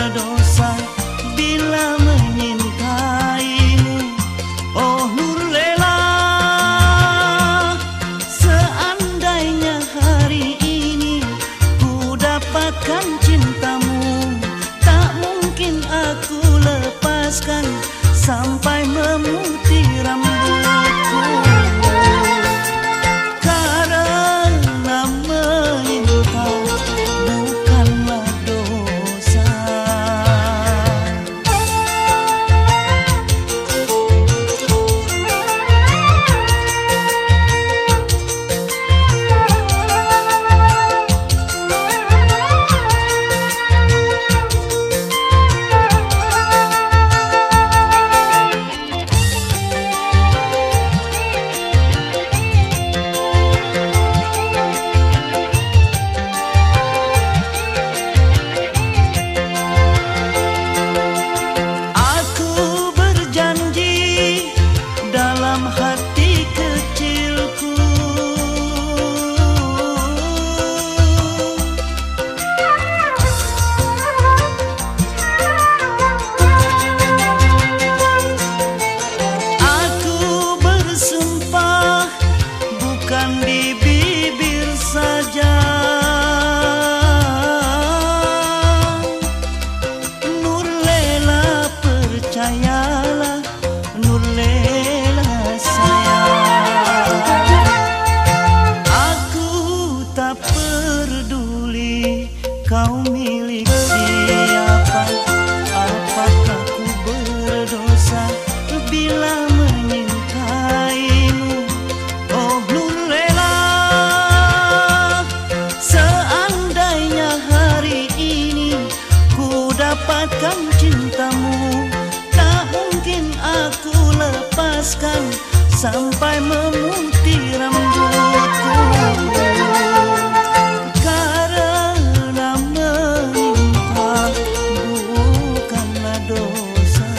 berdosa bila menyintaimu. Oh Nurlela, seandainya hari ini ku dapatkan cintamu, tak mungkin aku lepaskan sampai memutih rambutku. Karena meminta bukanlah dosa. Di bibir saja, Nurlela percayalah, Nurlela sayang. Aku tak peduli kau milik siapa, apakah ku berdosa bila menyintaimu. Oh Nurlela, seandainya hari ini ku dapatkan cintamu, tak mungkin aku lepaskan sampai memutih rambutku. Karena meminta bukanlah dosa.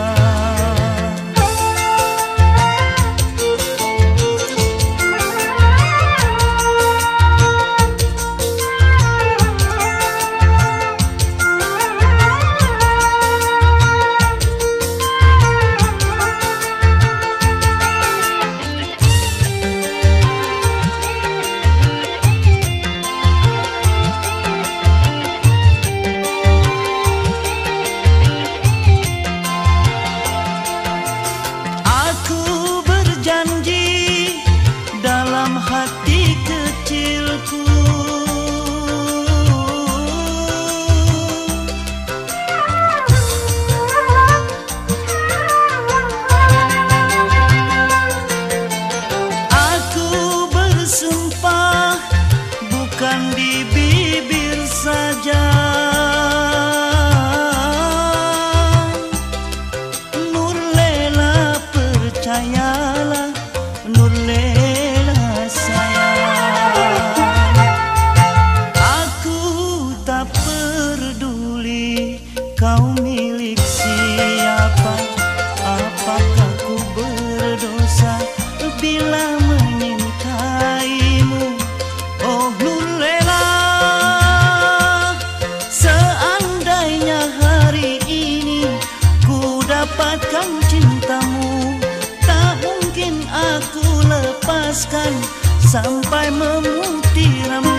Dalam hati kecilku, aku bersumpah bukan di bibir saja, Nurlela percayalah, Nurlela sayang. Aku tak peduli kau milik siapa, apakah ku berdosa bila menyintaimu. Oh Nurlela, seandainya hari ini ku dapatkan cintamu, tak mungkin aku lepaskan sampai memutih rambutku.